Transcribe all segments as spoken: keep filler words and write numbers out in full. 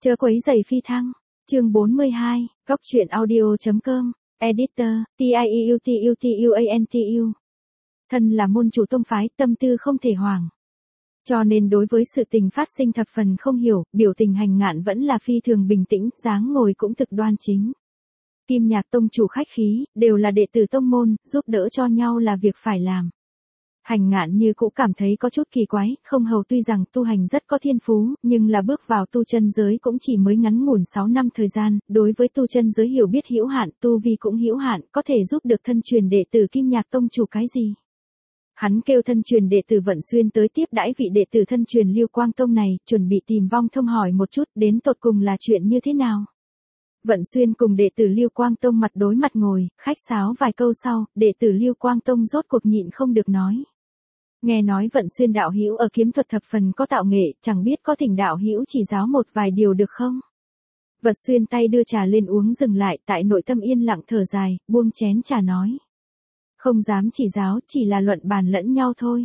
Chớ quấy rầy phi thăng. Chương bốn mươi hai, góc truyện audio chấm com, Editor, T I E U T U T U A N T U. Thân là môn chủ tông phái, tâm tư không thể hoảng. Cho nên đối với sự tình phát sinh thập phần không hiểu, biểu tình Hành Ngạn vẫn là phi thường bình tĩnh, dáng ngồi cũng thực đoan chính. Kim Nhạc tông chủ khách khí, đều là đệ tử tông môn, giúp đỡ cho nhau là việc phải làm. Hành Ngạn như cũng cảm thấy có chút kỳ quái, không hầu tuy rằng tu hành rất có thiên phú, nhưng là bước vào tu chân giới cũng chỉ mới ngắn ngủn sáu năm thời gian, đối với tu chân giới hiểu biết hữu hạn, tu vi cũng hữu hạn, có thể giúp được thân truyền đệ tử Kim Nhạc tông chủ cái gì. Hắn kêu thân truyền đệ tử Vận Xuyên tới tiếp đãi vị đệ tử thân truyền Lưu Quang tông này, chuẩn bị tìm Vong Thông hỏi một chút, đến tột cùng là chuyện như thế nào. Vận Xuyên cùng đệ tử Lưu Quang tông mặt đối mặt ngồi, khách sáo vài câu sau, đệ tử Lưu Quang tông rốt cuộc nhịn không được nói. Nghe nói Vận Xuyên đạo hữu ở kiếm thuật thập phần có tạo nghệ, chẳng biết có thỉnh đạo hữu chỉ giáo một vài điều được không? Vận Xuyên tay đưa trà lên uống dừng lại, tại nội tâm yên lặng thở dài, buông chén trà nói. Không dám chỉ giáo, chỉ là luận bàn lẫn nhau thôi.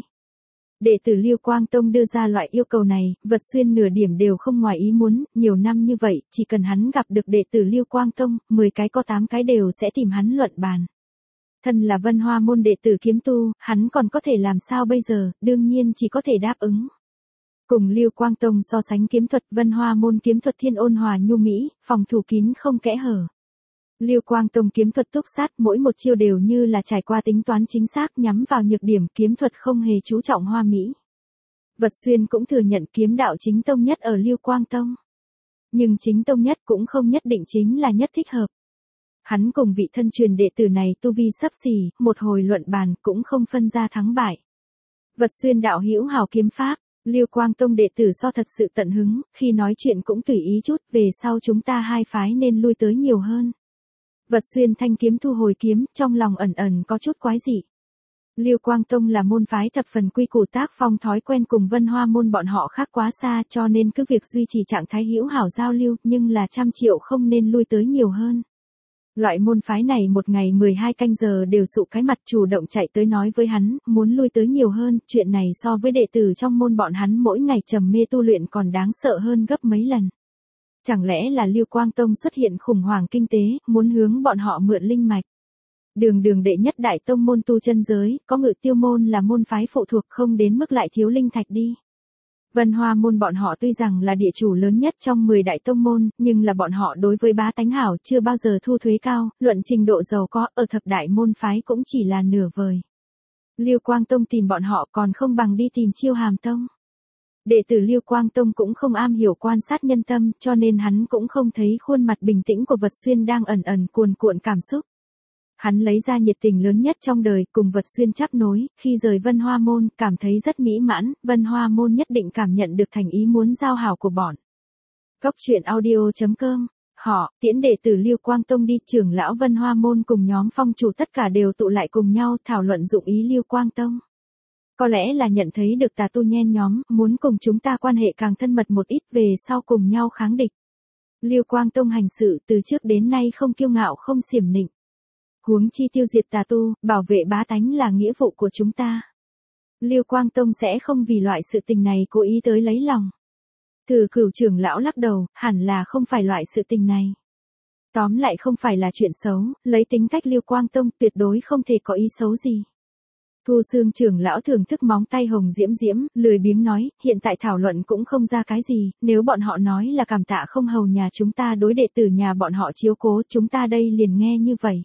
Đệ tử Lưu Quang tông đưa ra loại yêu cầu này, Vận Xuyên nửa điểm đều không ngoài ý muốn, nhiều năm như vậy, chỉ cần hắn gặp được đệ tử Lưu Quang tông, mười cái có tám cái đều sẽ tìm hắn luận bàn. Thân là Vân Hoa môn đệ tử kiếm tu, hắn còn có thể làm sao bây giờ, đương nhiên chỉ có thể đáp ứng. Cùng Lưu Quang tông so sánh kiếm thuật, Vân Hoa môn kiếm thuật thiên ôn hòa nhu mỹ, phòng thủ kín không kẽ hở. Lưu Quang tông kiếm thuật túc sát, mỗi một chiêu đều như là trải qua tính toán chính xác, nhắm vào nhược điểm, kiếm thuật không hề chú trọng hoa mỹ. Vận Xuyên cũng thừa nhận kiếm đạo chính tông nhất ở Lưu Quang tông. Nhưng chính tông nhất cũng không nhất định chính là nhất thích hợp. Hắn cùng vị thân truyền đệ tử này tu vi sấp xỉ, một hồi luận bàn cũng không phân ra thắng bại. Vận Xuyên đạo hữu hào kiếm pháp, Lưu Quang tông đệ tử so thật sự tận hứng, khi nói chuyện cũng tùy ý chút, về sau chúng ta hai phái nên lui tới nhiều hơn. Vận Xuyên thanh kiếm thu hồi kiếm, trong lòng ẩn ẩn có chút quái dị. Lưu Quang tông là môn phái thập phần quy củ tác phong, thói quen cùng Vân Hoa môn bọn họ khác quá xa, cho nên cứ việc duy trì trạng thái hữu hảo giao lưu, nhưng là trăm triệu không nên lui tới nhiều hơn. Loại môn phái này một ngày mười hai canh giờ đều sụ cái mặt chủ động chạy tới nói với hắn, muốn lui tới nhiều hơn, chuyện này so với đệ tử trong môn bọn hắn mỗi ngày trầm mê tu luyện còn đáng sợ hơn gấp mấy lần. Chẳng lẽ là Lưu Quang tông xuất hiện khủng hoảng kinh tế, muốn hướng bọn họ mượn linh mạch. Đường đường đệ nhất đại tông môn tu chân giới, có Ngự Tiêu môn là môn phái phụ thuộc, không đến mức lại thiếu linh thạch đi. Vân Hoa môn bọn họ tuy rằng là địa chủ lớn nhất trong mười đại tông môn, nhưng là bọn họ đối với bá tánh hảo chưa bao giờ thu thuế cao, luận trình độ giàu có ở thập đại môn phái cũng chỉ là nửa vời. Lưu Quang tông tìm bọn họ còn không bằng đi tìm Chiêu Hàm tông. Đệ tử Lưu Quang tông cũng không am hiểu quan sát nhân tâm, cho nên hắn cũng không thấy khuôn mặt bình tĩnh của Vận Xuyên đang ẩn ẩn cuồn cuộn cảm xúc. Hắn lấy ra nhiệt tình lớn nhất trong đời, cùng Vận Xuyên chắp nối, khi rời Vân Hoa môn, cảm thấy rất mỹ mãn, Vân Hoa môn nhất định cảm nhận được thành ý muốn giao hảo của bọn. Góc truyện audio chấm com, họ, tiễn đệ tử Lưu Quang tông đi, trưởng lão Vân Hoa môn cùng nhóm phong chủ tất cả đều tụ lại cùng nhau thảo luận dụng ý Lưu Quang tông. Có lẽ là nhận thấy được tà tu nhen nhóm, muốn cùng chúng ta quan hệ càng thân mật một ít, về sau cùng nhau kháng địch. Lưu Quang tông hành sự từ trước đến nay không kiêu ngạo không xiểm nịnh. Huống chi tiêu diệt tà tu, bảo vệ bá tánh là nghĩa vụ của chúng ta. Lưu Quang tông sẽ không vì loại sự tình này cố ý tới lấy lòng. Từ Cửu trưởng lão lắc đầu, hẳn là không phải loại sự tình này. Tóm lại không phải là chuyện xấu, lấy tính cách Lưu Quang tông tuyệt đối không thể có ý xấu gì. Thu Xương trưởng lão thưởng thức móng tay hồng diễm diễm, lười biếng nói, hiện tại thảo luận cũng không ra cái gì, nếu bọn họ nói là cảm tạ không hầu nhà chúng ta đối đệ tử nhà bọn họ chiếu cố, chúng ta đây liền nghe như vậy.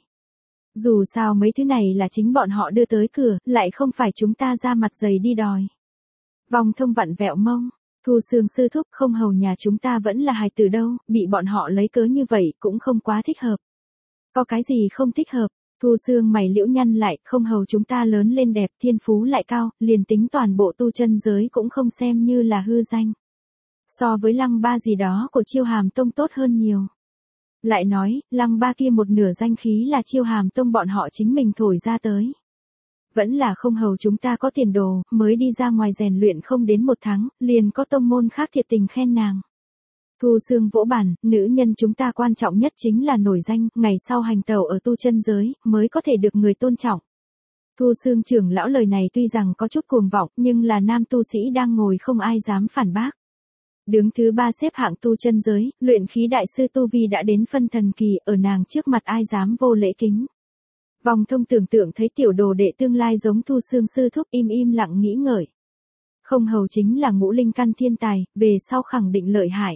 Dù sao mấy thứ này là chính bọn họ đưa tới cửa, lại không phải chúng ta ra mặt dày đi đòi. Vong Thông vặn vẹo mông, Thu Xương sư thúc, không hầu nhà chúng ta vẫn là hài tử đâu, bị bọn họ lấy cớ như vậy cũng không quá thích hợp. Có cái gì không thích hợp? Thu Xương mày liễu nhăn lại, không hầu chúng ta lớn lên đẹp, thiên phú lại cao, liền tính toàn bộ tu chân giới cũng không xem như là hư danh. So với Lăng Ba gì đó của Chiêu Hàm tông tốt hơn nhiều. Lại nói, Lăng Ba kia một nửa danh khí là Chiêu Hàm tông bọn họ chính mình thổi ra tới. Vẫn là không hầu chúng ta có tiền đồ, mới đi ra ngoài rèn luyện không đến một tháng, liền có tông môn khác thiệt tình khen nàng. Thu Xương vỗ bàn, nữ nhân chúng ta quan trọng nhất chính là nổi danh, ngày sau hành tẩu ở tu chân giới, mới có thể được người tôn trọng. Thu Xương trưởng lão lời này tuy rằng có chút cuồng vọng, nhưng là nam tu sĩ đang ngồi không ai dám phản bác. Đứng thứ ba xếp hạng tu chân giới, luyện khí đại sư tu vi đã đến phân thần kỳ, ở nàng trước mặt ai dám vô lễ kính. Vòng Thông tưởng tượng thấy tiểu đồ đệ tương lai giống Thu Xương sư thúc, im im lặng nghĩ ngợi. Không hầu chính là ngũ linh căn thiên tài, về sau khẳng định lợi hại.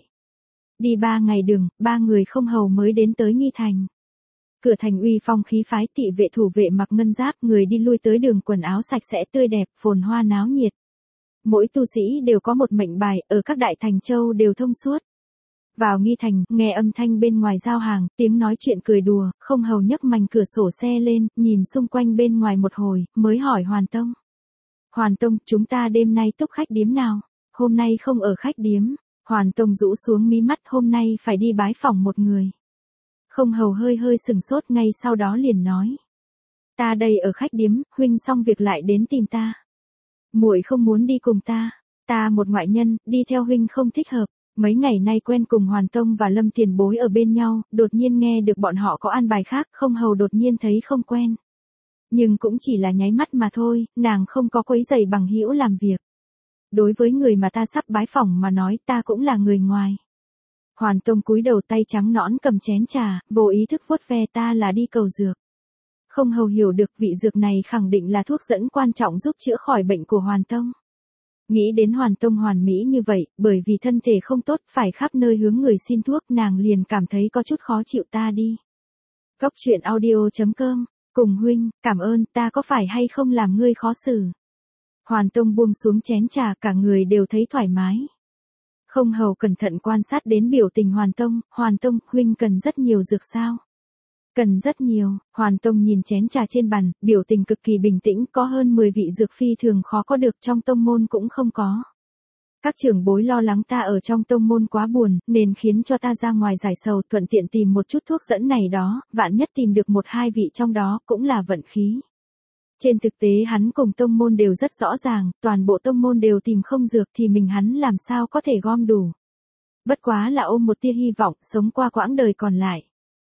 Đi ba ngày đường, ba người không hầu mới đến tới Nghi Thành. Cửa thành uy phong khí phái, thị vệ thủ vệ mặc ngân giáp, người đi lui tới đường quần áo sạch sẽ tươi đẹp, phồn hoa náo nhiệt. Mỗi tu sĩ đều có một mệnh bài, ở các đại thành châu đều thông suốt. Vào Nghi Thành, nghe âm thanh bên ngoài giao hàng, tiếng nói chuyện cười đùa, không hầu nhấc mành cửa sổ xe lên, nhìn xung quanh bên ngoài một hồi, mới hỏi Hoàn Tông. Hoàn Tông, chúng ta đêm nay túc khách điếm nào? Hôm nay không ở khách điếm. Hoàn Tông rũ xuống mí mắt, hôm nay phải đi bái phỏng một người. Không hầu hơi hơi sừng sốt, ngay sau đó liền nói. Ta đây ở khách điếm, huynh xong việc lại đến tìm ta. Muội không muốn đi cùng ta. Ta một ngoại nhân, đi theo huynh không thích hợp. Mấy ngày nay quen cùng Hoàn Tông và Lâm Tiền Bối ở bên nhau, đột nhiên nghe được bọn họ có an bài khác, không hầu đột nhiên thấy không quen. Nhưng cũng chỉ là nháy mắt mà thôi, nàng không có quấy rầy bằng hữu làm việc. Đối với người mà ta sắp bái phỏng mà nói, ta cũng là người ngoài. Hoàn Tông cúi đầu, tay trắng nõn cầm chén trà, vô ý thức vuốt ve, ta là đi cầu dược. Không hầu hiểu được vị dược này khẳng định là thuốc dẫn quan trọng giúp chữa khỏi bệnh của Hoàn Tông. Nghĩ đến Hoàn Tông hoàn mỹ như vậy, bởi vì thân thể không tốt, phải khắp nơi hướng người xin thuốc, nàng liền cảm thấy có chút khó chịu, ta đi. Góc truyện audio chấm com, cùng huynh, cảm ơn, ta có phải hay không làm ngươi khó xử. Hoàn Tông buông xuống chén trà, cả người đều thấy thoải mái. Không hầu cẩn thận quan sát đến biểu tình Hoàn Tông, Hoàn Tông, huynh cần rất nhiều dược sao? Cần rất nhiều. Hoàn Tông nhìn chén trà trên bàn, biểu tình cực kỳ bình tĩnh, có hơn mười vị dược phi thường khó có được, trong tông môn cũng không có. Các trưởng bối lo lắng ta ở trong tông môn quá buồn, nên khiến cho ta ra ngoài giải sầu, thuận tiện tìm một chút thuốc dẫn này đó, vạn nhất tìm được một hai vị trong đó, cũng là vận khí. Trên thực tế hắn cùng tông môn đều rất rõ ràng, toàn bộ tông môn đều tìm không dược thì mình hắn làm sao có thể gom đủ. Bất quá là ôm một tia hy vọng, sống qua quãng đời còn lại.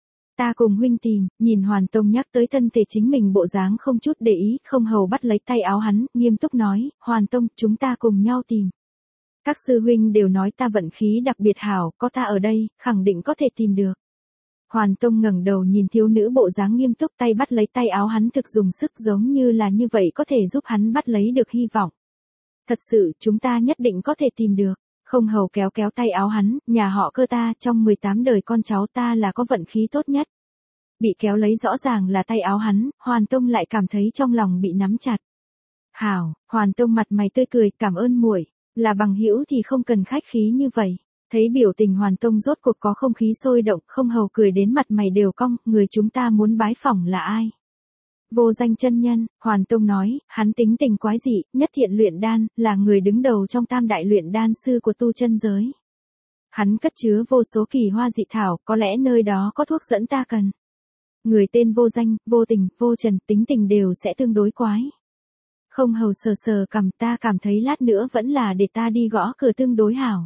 Ta cùng huynh tìm, nhìn Hoàn Tông nhắc tới thân thể chính mình bộ dáng không chút để ý, không hầu bắt lấy tay áo hắn, nghiêm túc nói, Hoàn Tông, chúng ta cùng nhau tìm. Các sư huynh đều nói ta vận khí đặc biệt hảo, có ta ở đây, khẳng định có thể tìm được. Hoàn Tông ngẩng đầu nhìn thiếu nữ bộ dáng nghiêm túc, tay bắt lấy tay áo hắn, thực dùng sức, giống như là như vậy có thể giúp hắn bắt lấy được hy vọng. Thật sự, chúng ta nhất định có thể tìm được. Không hầu kéo kéo tay áo hắn, nhà họ Cơ ta, trong mười tám đời con cháu ta là có vận khí tốt nhất. Bị kéo lấy rõ ràng là tay áo hắn, Hoàn Tông lại cảm thấy trong lòng bị nắm chặt. Hảo, Hoàn Tông mặt mày tươi cười, cảm ơn muội, là bằng hữu thì không cần khách khí như vậy. Thấy biểu tình Hoàn Tông rốt cuộc có không khí sôi động, không hầu cười đến mặt mày đều cong, người chúng ta muốn bái phỏng là ai? Vô Danh chân nhân, Hoàn Tông nói, hắn tính tình quái dị, nhất thiện luyện đan, là người đứng đầu trong tam đại luyện đan sư của tu chân giới. Hắn cất chứa vô số kỳ hoa dị thảo, có lẽ nơi đó có thuốc dẫn ta cần. Người tên Vô Danh, Vô Tình, Vô Trần, tính tình đều sẽ tương đối quái. Không hầu sờ sờ cằm, ta cảm thấy lát nữa vẫn là để ta đi gõ cửa tương đối hảo.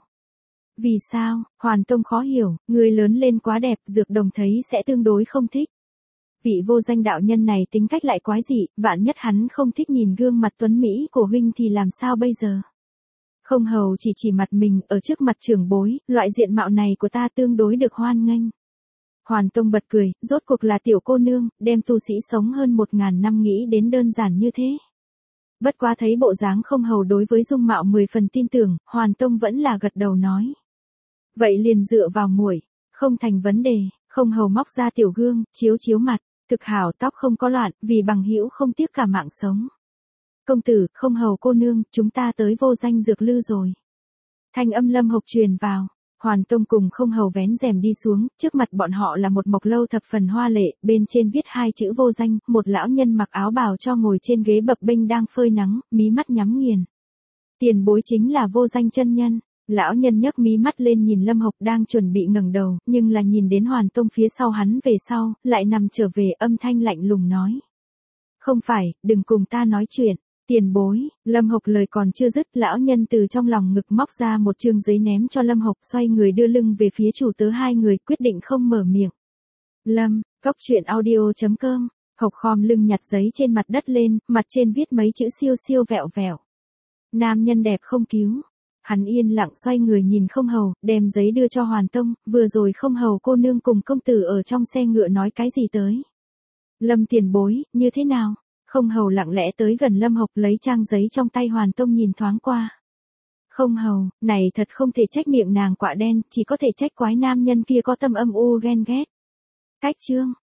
Vì sao? Hoàn Tông khó hiểu, người lớn lên quá đẹp, dược đồng thấy sẽ tương đối không thích. Vị Vô Danh đạo nhân này tính cách lại quái dị, vạn nhất hắn không thích nhìn gương mặt tuấn Mỹ của huynh thì làm sao bây giờ? Không hầu chỉ chỉ mặt mình, ở trước mặt trưởng bối, loại diện mạo này của ta tương đối được hoan nghênh. Hoàn Tông bật cười, rốt cuộc là tiểu cô nương, đem tu sĩ sống hơn một ngàn năm nghĩ đến đơn giản như thế. Bất quá thấy bộ dáng không hầu đối với dung mạo mười phần tin tưởng, Hoàn Tông vẫn là gật đầu nói. Vậy liền dựa vào muội, không thành vấn đề. Không hầu móc ra tiểu gương, chiếu chiếu mặt, thực hảo, tóc không có loạn, vì bằng hữu không tiếc cả mạng sống. Công tử, không hầu cô nương, chúng ta tới Vô Danh dược lư rồi. Thanh âm Lâm Hộc truyền vào, Hoàn Tông cùng không hầu vén rèm đi xuống, trước mặt bọn họ là một mộc lâu thập phần hoa lệ, bên trên viết hai chữ Vô Danh, một lão nhân mặc áo bào cho ngồi trên ghế bập bênh đang phơi nắng, mí mắt nhắm nghiền. Tiền bối chính là Vô Danh chân nhân. Lão nhân nhấc mí mắt lên nhìn Lâm Hộc đang chuẩn bị ngẩng đầu, nhưng là nhìn đến Hoàn Tông phía sau hắn về sau, lại nằm trở về, âm thanh lạnh lùng nói. Không phải, đừng cùng ta nói chuyện, tiền bối. Lâm Hộc lời còn chưa dứt, lão nhân từ trong lòng ngực móc ra một chương giấy ném cho Lâm Hộc, xoay người đưa lưng về phía chủ tớ hai người, quyết định không mở miệng. Lâm, góc truyện audio chấm com, Hộc khom lưng nhặt giấy trên mặt đất lên, mặt trên viết mấy chữ siêu siêu vẹo vẹo. Nam nhân đẹp không cứu. Hắn yên lặng xoay người nhìn Không Hầu, đem giấy đưa cho Hoàn Tông, vừa rồi Không Hầu cô nương cùng công tử ở trong xe ngựa nói cái gì tới. Lâm tiền bối, như thế nào? Không Hầu lặng lẽ tới gần Lâm Hộc lấy trang giấy trong tay Hoàn Tông nhìn thoáng qua. Không Hầu, này thật không thể trách miệng nàng quạ đen, chỉ có thể trách quái nam nhân kia có tâm âm u ghen ghét. Cách chương.